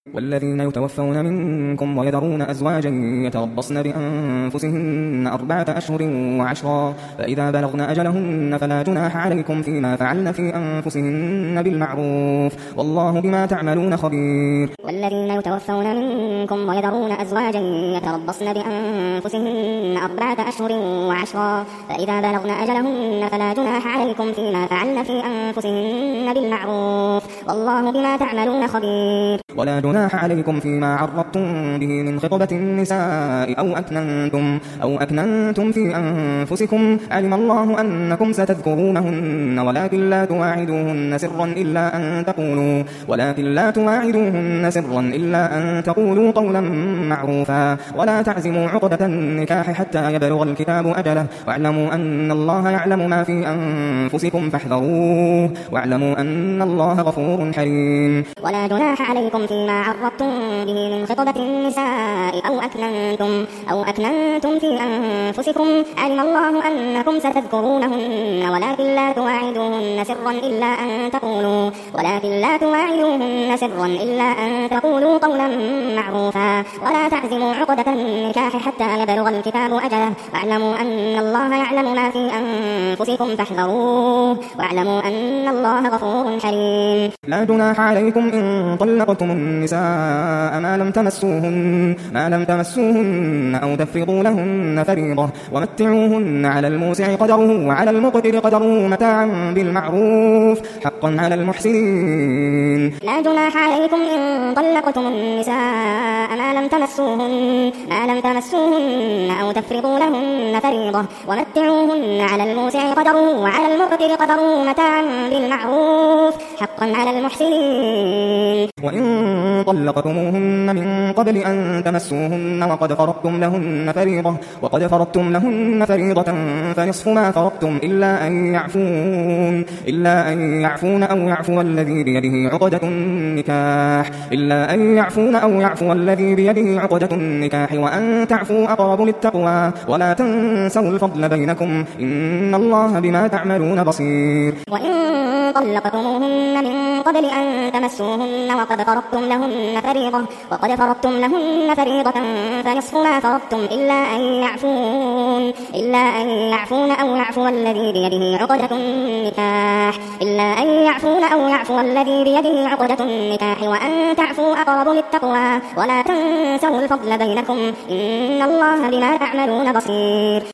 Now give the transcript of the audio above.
والذين يتوفون منكم ويذرون أزواجا يتربصن بأنفسهن 4 أشهر وعشرا، فإذا بلغن أجلهن فلا جناح عليكم فيما فعلن في أنفسهن بالمعروف، والله بما تعملون خبير. والذين يتوفون منكم ويذرون أزواجا يتربصن بأنفسهن 4 أشهر وعشرا، فإذا بلغن أجلهن فلا جناح عليكم فيما فعلن في أنفسهن بالمعروف، والله بما تعملون خبير. ولا جناح عليكم فيما عرضتم به من خطبة النساء أو أكننتم في أنفسكم، علم الله أنكم ستذكرونهن ولكن لا تواعدوهن سرا إلا أن تقولوا قولا معروفا، ولا تعزموا عقدة النكاح حتى يبلغ الكتاب أجله، واعلموا أن الله يعلم ما في أنفسكم فاحذروه، واعلموا أن الله غفور حليم. ولا جناح عليكم فيما عرضتم به من خطبة النساء أو أكننتم في أنفسكم، علم الله أنكم ستذكرونهن ولكن لا تواعدوهن سرا إلا أن تقولوا قولا معروفا، ولا تعزموا عقدة النكاح حتى يبلغ الكتاب أجله، واعلموا أن الله يعلم ما في أنفسكم فاحذروه، واعلموا أن الله غفور حليم. لا جناح عليكم إن طلقتم النساء ما لم تمسوهن أو تفرضوا لهن فريضة، ومتعوهن على الموسع قدره وعلى المقتر قدره متاعا بالمعروف، حقا على المحسنين. لا جناح عليكم إن طلقتم النساء ما لم تمسوهن أو تفرضوا لهن فريضة، ومتعوهن على الموسع قدره وعلى المقتر قدره متاعا بالمعروف، حقا على المحسنين. وإن طلقتموهن من قبل أن تمسوهن وقد فرضتم لهن فريضة فنصف ما فرضتم إلا أن يعفون أو يعفو الذي بيده عقدة النكاح وأن تعفوا أقرب للتقوى، ولا تنسوا الفضل بينكم، إن الله بما تعملون بصير. وإن طلقتموهن من قبل أن تمسوهن وقد فرضتم لهن فريضة فنصف ما فرضتم إلا أن يعفون أو يعفو الذي بيده عقدة النكاح وأن تعفوا أقرب للتقوى، ولا تنسوا الفضل بينكم، إن الله بما تعملون بصير.